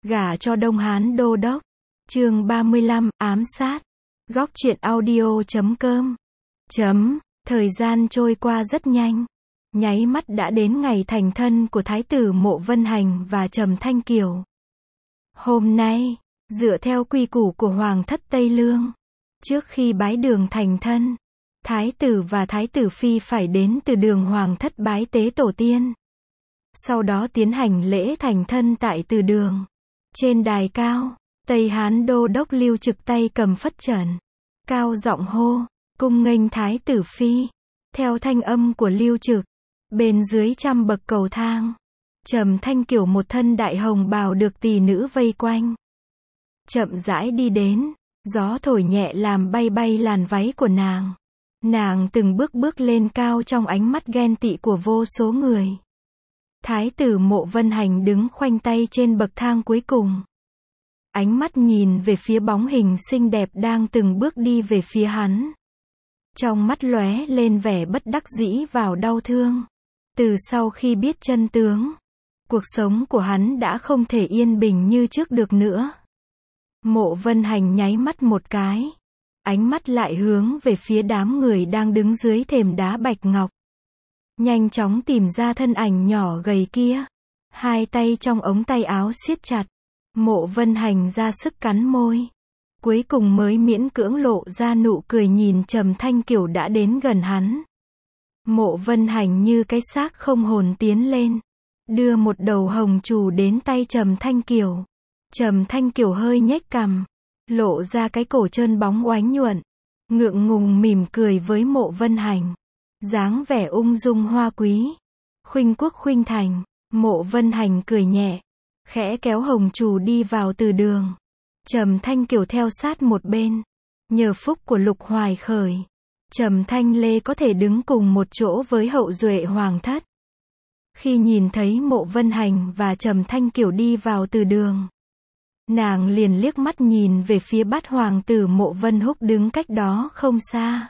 Gả cho Đông Hán Đô Đốc. Chương 35, ám sát. Góc truyện audio.com. Thời gian trôi qua rất nhanh. Nháy mắt đã đến ngày thành thân của Thái tử Mộ Vân Hành và Trầm Thanh Kiều. Hôm nay, dựa theo quy củ của Hoàng thất Tây Lương, trước khi bái đường thành thân, Thái tử và Thái tử Phi phải đến từ đường Hoàng thất bái tế tổ tiên. Sau đó tiến hành lễ thành thân tại từ đường. Trên đài cao, Tây Hán Đô Đốc Lưu Trực tay cầm phất trần, cao giọng hô, cung nghênh Thái tử Phi. Theo thanh âm của Lưu Trực, bên dưới trăm bậc cầu thang, Trầm Thanh Kiều một thân đại hồng bào được tỷ nữ vây quanh. Chậm rãi đi đến, gió thổi nhẹ làm bay bay làn váy của nàng. Nàng từng bước bước lên cao trong ánh mắt ghen tị của vô số người. Thái tử Mộ Vân Hành đứng khoanh tay trên bậc thang cuối cùng. Ánh mắt nhìn về phía bóng hình xinh đẹp đang từng bước đi về phía hắn. Trong mắt lóe lên vẻ bất đắc dĩ vào đau thương. Từ sau khi biết chân tướng, cuộc sống của hắn đã không thể yên bình như trước được nữa. Mộ Vân Hành nháy mắt một cái. Ánh mắt lại hướng về phía đám người đang đứng dưới thềm đá bạch ngọc. Nhanh chóng tìm ra thân ảnh nhỏ gầy kia. Hai tay trong ống tay áo siết chặt. Mộ Vân Hành ra sức cắn môi. Cuối cùng mới miễn cưỡng lộ ra nụ cười nhìn Trầm Thanh Kiều đã đến gần hắn. Mộ Vân Hành như cái xác không hồn tiến lên. Đưa một đầu hồng trù đến tay Trầm Thanh Kiều. Trầm Thanh Kiều hơi nhếch cằm. Lộ ra cái cổ trơn bóng oánh nhuận. Ngượng ngùng mỉm cười với Mộ Vân Hành. Dáng vẻ ung dung hoa quý. Khuynh quốc khuynh thành. Mộ Vân Hành cười nhẹ. Khẽ kéo hồng trù đi vào từ đường. Trầm Thanh Kiều theo sát một bên. Nhờ phúc của Lục Hoài Khởi, Trầm Thanh Lê có thể đứng cùng một chỗ với hậu duệ hoàng thất. Khi nhìn thấy Mộ Vân Hành và Trầm Thanh Kiều đi vào từ đường, nàng liền liếc mắt nhìn về phía bát hoàng tử Mộ Vân Húc đứng cách đó không xa.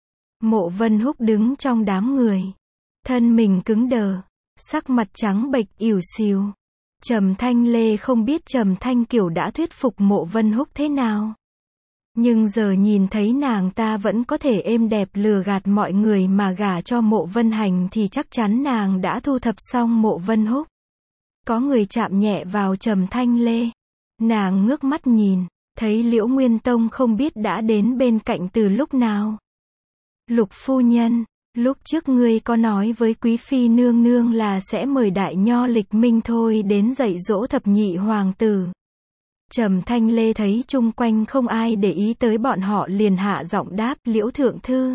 Mộ Vân Húc đứng trong đám người, thân mình cứng đờ, sắc mặt trắng bệch ỉu xìu. Trầm Thanh Lê không biết Trầm Thanh Kiều đã thuyết phục Mộ Vân Húc thế nào. Nhưng giờ nhìn thấy nàng ta vẫn có thể êm đẹp lừa gạt mọi người mà gả cho Mộ Vân Hành thì chắc chắn nàng đã thu thập xong Mộ Vân Húc. Có người chạm nhẹ vào Trầm Thanh Lê. Nàng ngước mắt nhìn, thấy Liễu Nguyên Tông không biết đã đến bên cạnh từ lúc nào. Lục phu nhân, lúc trước ngươi có nói với quý phi nương nương là sẽ mời đại nho Lịch Minh Thôi đến dạy dỗ thập nhị hoàng tử. Trầm Thanh Lê thấy chung quanh không ai để ý tới bọn họ liền hạ giọng đáp, Liễu thượng thư.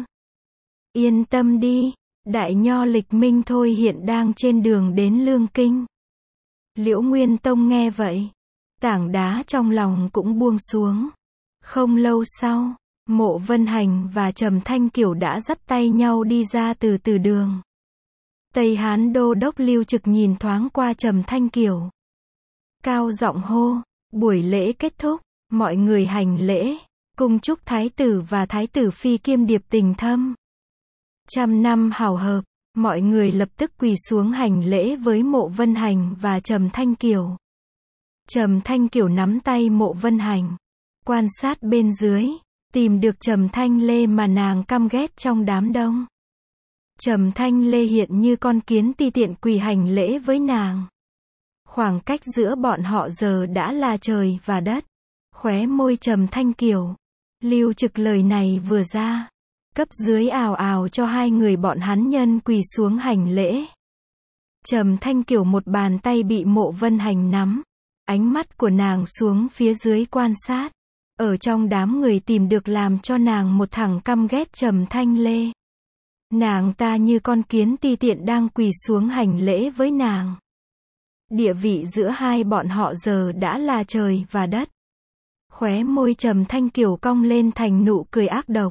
Yên tâm đi, đại nho Lịch Minh Thôi hiện đang trên đường đến Lương Kinh. Liễu Nguyên Tông nghe vậy, tảng đá trong lòng cũng buông xuống. Không lâu sau, Mộ Vân Hành và Trầm Thanh Kiều đã dắt tay nhau đi ra từ từ đường. Tây Hán Đô Đốc Lưu Trực nhìn thoáng qua Trầm Thanh Kiều. Cao giọng hô, buổi lễ kết thúc, mọi người hành lễ, cung chúc Thái tử và Thái tử Phi kiêm điệp tình thâm. Trăm năm hảo hợp, mọi người lập tức quỳ xuống hành lễ với Mộ Vân Hành và Trầm Thanh Kiều. Trầm Thanh Kiều nắm tay Mộ Vân Hành, quan sát bên dưới. Tìm được Trầm Thanh Lê mà nàng căm ghét trong đám đông. Trầm Thanh Lê hiện như con kiến ti tiện quỳ hành lễ với nàng. Khoảng cách giữa bọn họ giờ đã là trời và đất. Khóe môi Trầm Thanh Kiều. Lưu Trực lời này vừa ra, cấp dưới ào ào cho hai người bọn hắn nhân quỳ xuống hành lễ. Trầm Thanh Kiều một bàn tay bị Mộ Vân Hành nắm. Ánh mắt của nàng xuống phía dưới quan sát. Ở trong đám người tìm được làm cho nàng một thằng căm ghét Trầm Thanh Lê. Nàng ta như con kiến ti tiện đang quỳ xuống hành lễ với nàng. Địa vị giữa hai bọn họ giờ đã là trời và đất. Khóe môi Trầm Thanh Kiều cong lên thành nụ cười ác độc.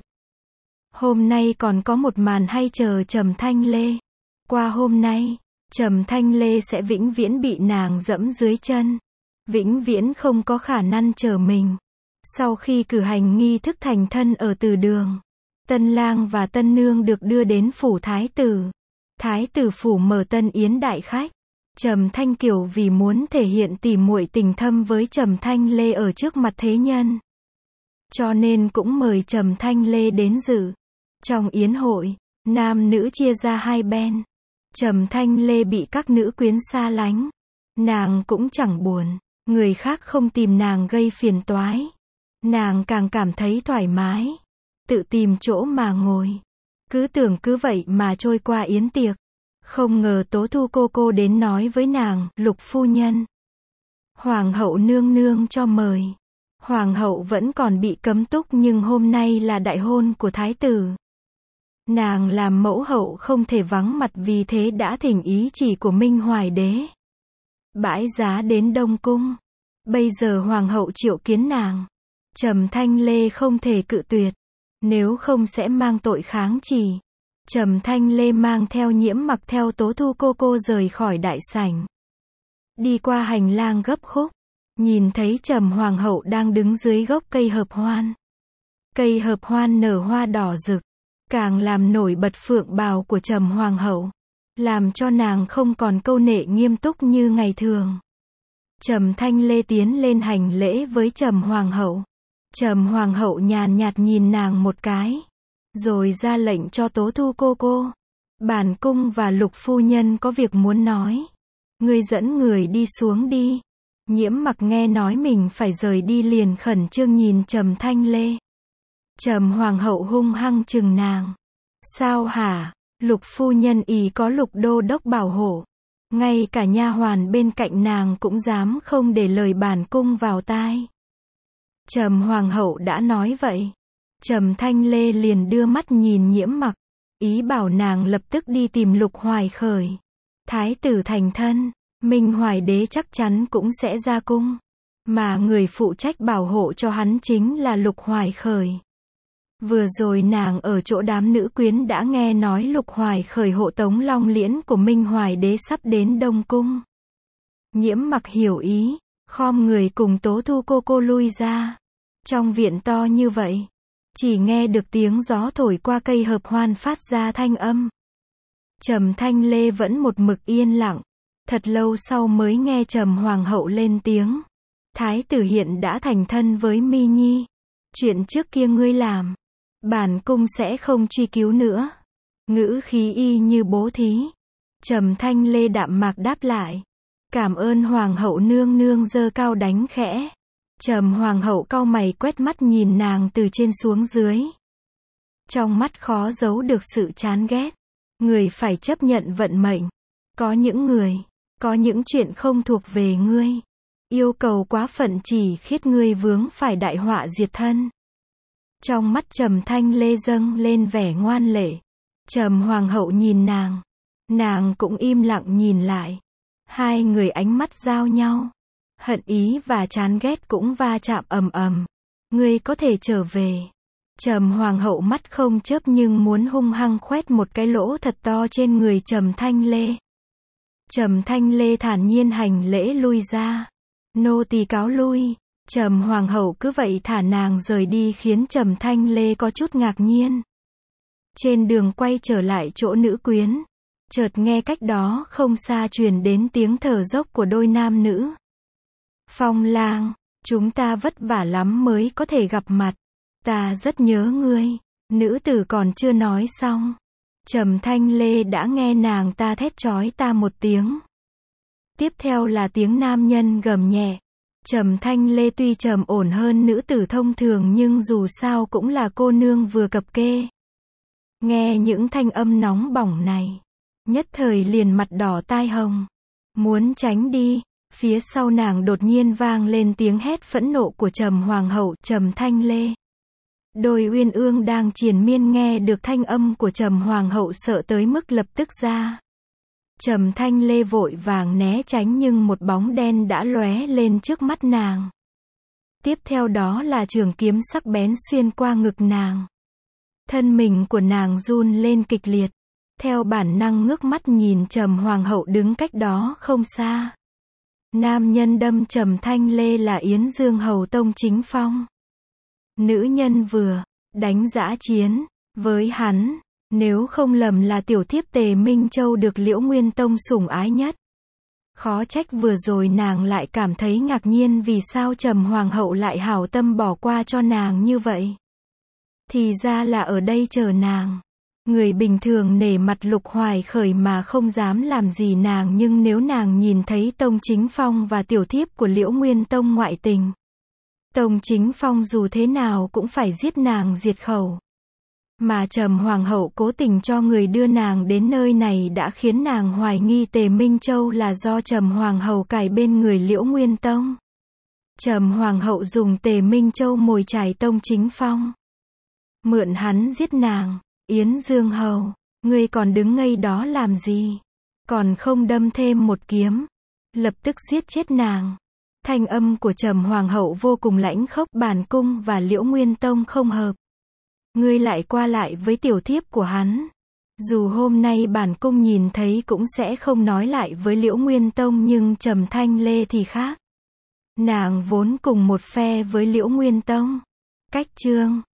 Hôm nay còn có một màn hay chờ Trầm Thanh Lê. Qua hôm nay, Trầm Thanh Lê sẽ vĩnh viễn bị nàng dẫm dưới chân. Vĩnh viễn không có khả năng trở mình. Sau khi cử hành nghi thức thành thân ở từ đường, tân lang và tân nương được đưa đến phủ thái tử. Thái tử phủ mở tân yến đại khách. Trầm Thanh Kiều vì muốn thể hiện tỉ muội tình thâm với Trầm Thanh Lê ở trước mặt thế nhân, cho nên cũng mời Trầm Thanh Lê đến dự. Trong yến hội, nam nữ chia ra hai bên. Trầm Thanh Lê bị các nữ quyến xa lánh. Nàng cũng chẳng buồn, người khác không tìm nàng gây phiền toái. Nàng càng cảm thấy thoải mái, tự tìm chỗ mà ngồi. Cứ tưởng cứ vậy mà trôi qua yến tiệc. Không ngờ Tố Thu cô đến nói với nàng, Lục phu nhân, Hoàng hậu nương nương cho mời. Hoàng hậu vẫn còn bị cấm túc nhưng hôm nay là đại hôn của thái tử. Nàng làm mẫu hậu không thể vắng mặt, vì thế đã thỉnh ý chỉ của Minh Hoài đế bãi giá đến Đông Cung. Bây giờ hoàng hậu triệu kiến nàng. Trầm Thanh Lê không thể cự tuyệt, nếu không sẽ mang tội kháng chỉ. Trầm Thanh Lê mang theo Nhiễm Mặc theo Tố Thu cô rời khỏi đại sảnh. Đi qua hành lang gấp khúc, nhìn thấy Trầm hoàng hậu đang đứng dưới gốc cây hợp hoan. Cây hợp hoan nở hoa đỏ rực, càng làm nổi bật phượng bào của Trầm hoàng hậu, làm cho nàng không còn câu nệ nghiêm túc như ngày thường. Trầm Thanh Lê tiến lên hành lễ với Trầm hoàng hậu. Trầm hoàng hậu nhàn nhạt nhìn nàng một cái, rồi ra lệnh cho Tố Thu cô. Bản cung và Lục phu nhân có việc muốn nói. Ngươi dẫn người đi xuống đi. Nhiễm Mặc nghe nói mình phải rời đi liền khẩn trương nhìn Trầm Thanh Lê. Trầm hoàng hậu hung hăng chừng nàng. Sao hả? Lục phu nhân ý có Lục đô đốc bảo hộ. Ngay cả nha hoàn bên cạnh nàng cũng dám không để lời bản cung vào tai. Trầm hoàng hậu đã nói vậy. Trầm Thanh Lê liền đưa mắt nhìn Nhiễm Mặc, ý bảo nàng lập tức đi tìm Lục Hoài Khởi. Thái tử thành thân, Minh Hoài đế chắc chắn cũng sẽ ra cung, mà người phụ trách bảo hộ cho hắn chính là Lục Hoài Khởi. Vừa rồi nàng ở chỗ đám nữ quyến đã nghe nói Lục Hoài Khởi hộ tống long liễn của Minh Hoài đế sắp đến Đông Cung. Nhiễm Mặc hiểu ý, khom người cùng Tố Thu cô lui ra. Trong viện to như vậy, chỉ nghe được tiếng gió thổi qua cây hợp hoan phát ra thanh âm. Trầm Thanh Lê vẫn một mực yên lặng, thật lâu sau mới nghe Trầm hoàng hậu lên tiếng. Thái tử hiện đã thành thân với Mi Nhi. Chuyện trước kia ngươi làm, bản cung sẽ không truy cứu nữa. Ngữ khí y như bố thí. Trầm Thanh Lê đạm mạc đáp lại. Cảm ơn hoàng hậu nương nương, giơ cao đánh khẽ. Trầm hoàng hậu cau mày quét mắt nhìn nàng từ trên xuống dưới. Trong mắt khó giấu được sự chán ghét. Người phải chấp nhận vận mệnh. Có những chuyện không thuộc về ngươi. Yêu cầu quá phận chỉ khiết ngươi vướng phải đại họa diệt thân. Trong mắt Trầm Thanh Lê dâng lên vẻ ngoan lệ. Trầm hoàng hậu nhìn nàng cũng im lặng nhìn lại. Hai người ánh mắt giao nhau. Hận ý và chán ghét cũng va chạm ầm ầm. Ngươi có thể trở về. Trầm hoàng hậu mắt không chớp nhưng muốn hung hăng khoét một cái lỗ thật to trên người Trầm Thanh Lê. Trầm Thanh Lê thản nhiên hành lễ lui ra. Nô tỳ cáo lui. Trầm hoàng hậu cứ vậy thả nàng rời đi khiến Trầm Thanh Lê có chút ngạc nhiên. Trên đường quay trở lại chỗ nữ quyến, chợt nghe cách đó không xa truyền đến tiếng thở dốc của đôi nam nữ. Phong lang, chúng ta vất vả lắm mới có thể gặp mặt. Ta rất nhớ ngươi. Nữ tử còn chưa nói xong, Trầm Thanh Lê đã nghe nàng ta thét chói ta một tiếng. Tiếp theo là tiếng nam nhân gầm nhẹ. Trầm Thanh Lê tuy trầm ổn hơn nữ tử thông thường nhưng dù sao cũng là cô nương vừa cập kê. Nghe những thanh âm nóng bỏng này, nhất thời liền mặt đỏ tai hồng. Muốn tránh đi, phía sau nàng đột nhiên vang lên tiếng hét phẫn nộ của Trầm hoàng hậu. Trầm Thanh Lê, đôi uyên ương đang triền miên nghe được thanh âm của Trầm hoàng hậu sợ tới mức lập tức ra. Trầm Thanh Lê vội vàng né tránh nhưng một bóng đen đã lóe lên trước mắt nàng. Tiếp theo đó là trường kiếm sắc bén xuyên qua ngực nàng. Thân mình của nàng run lên kịch liệt. Theo bản năng ngước mắt nhìn Trầm hoàng hậu đứng cách đó không xa. Nam nhân đâm Trầm Thanh Lê là Yến Dương Hầu Tông Chính Phong. Nữ nhân vừa đánh dã chiến với hắn, nếu không lầm là tiểu thiếp Tề Minh Châu được Liễu Nguyên Tông sủng ái nhất. Khó trách vừa rồi nàng lại cảm thấy ngạc nhiên vì sao Trầm Hoàng hậu lại hảo tâm bỏ qua cho nàng như vậy. Thì ra là ở đây chờ nàng. Người bình thường nể mặt Lục Hoài Khởi mà không dám làm gì nàng, nhưng nếu nàng nhìn thấy Tông Chính Phong và tiểu thiếp của Liễu Nguyên Tông ngoại tình, Tông Chính Phong dù thế nào cũng phải giết nàng diệt khẩu. Mà Trầm Hoàng hậu cố tình cho người đưa nàng đến nơi này đã khiến nàng hoài nghi Tề Minh Châu là do Trầm Hoàng hậu cài bên người Liễu Nguyên Tông. Trầm Hoàng hậu dùng Tề Minh Châu mồi chài Tông Chính Phong, mượn hắn giết nàng. Yến Dương hầu, ngươi còn đứng ngây đó làm gì? Còn không đâm thêm một kiếm, lập tức giết chết nàng. Thanh âm của Trầm Hoàng hậu vô cùng lãnh khốc, bản cung và Liễu Nguyên Tông không hợp. Ngươi lại qua lại với tiểu thiếp của hắn. Dù hôm nay bản cung nhìn thấy cũng sẽ không nói lại với Liễu Nguyên Tông, nhưng Trầm Thanh Lê thì khác. Nàng vốn cùng một phe với Liễu Nguyên Tông. Cách chương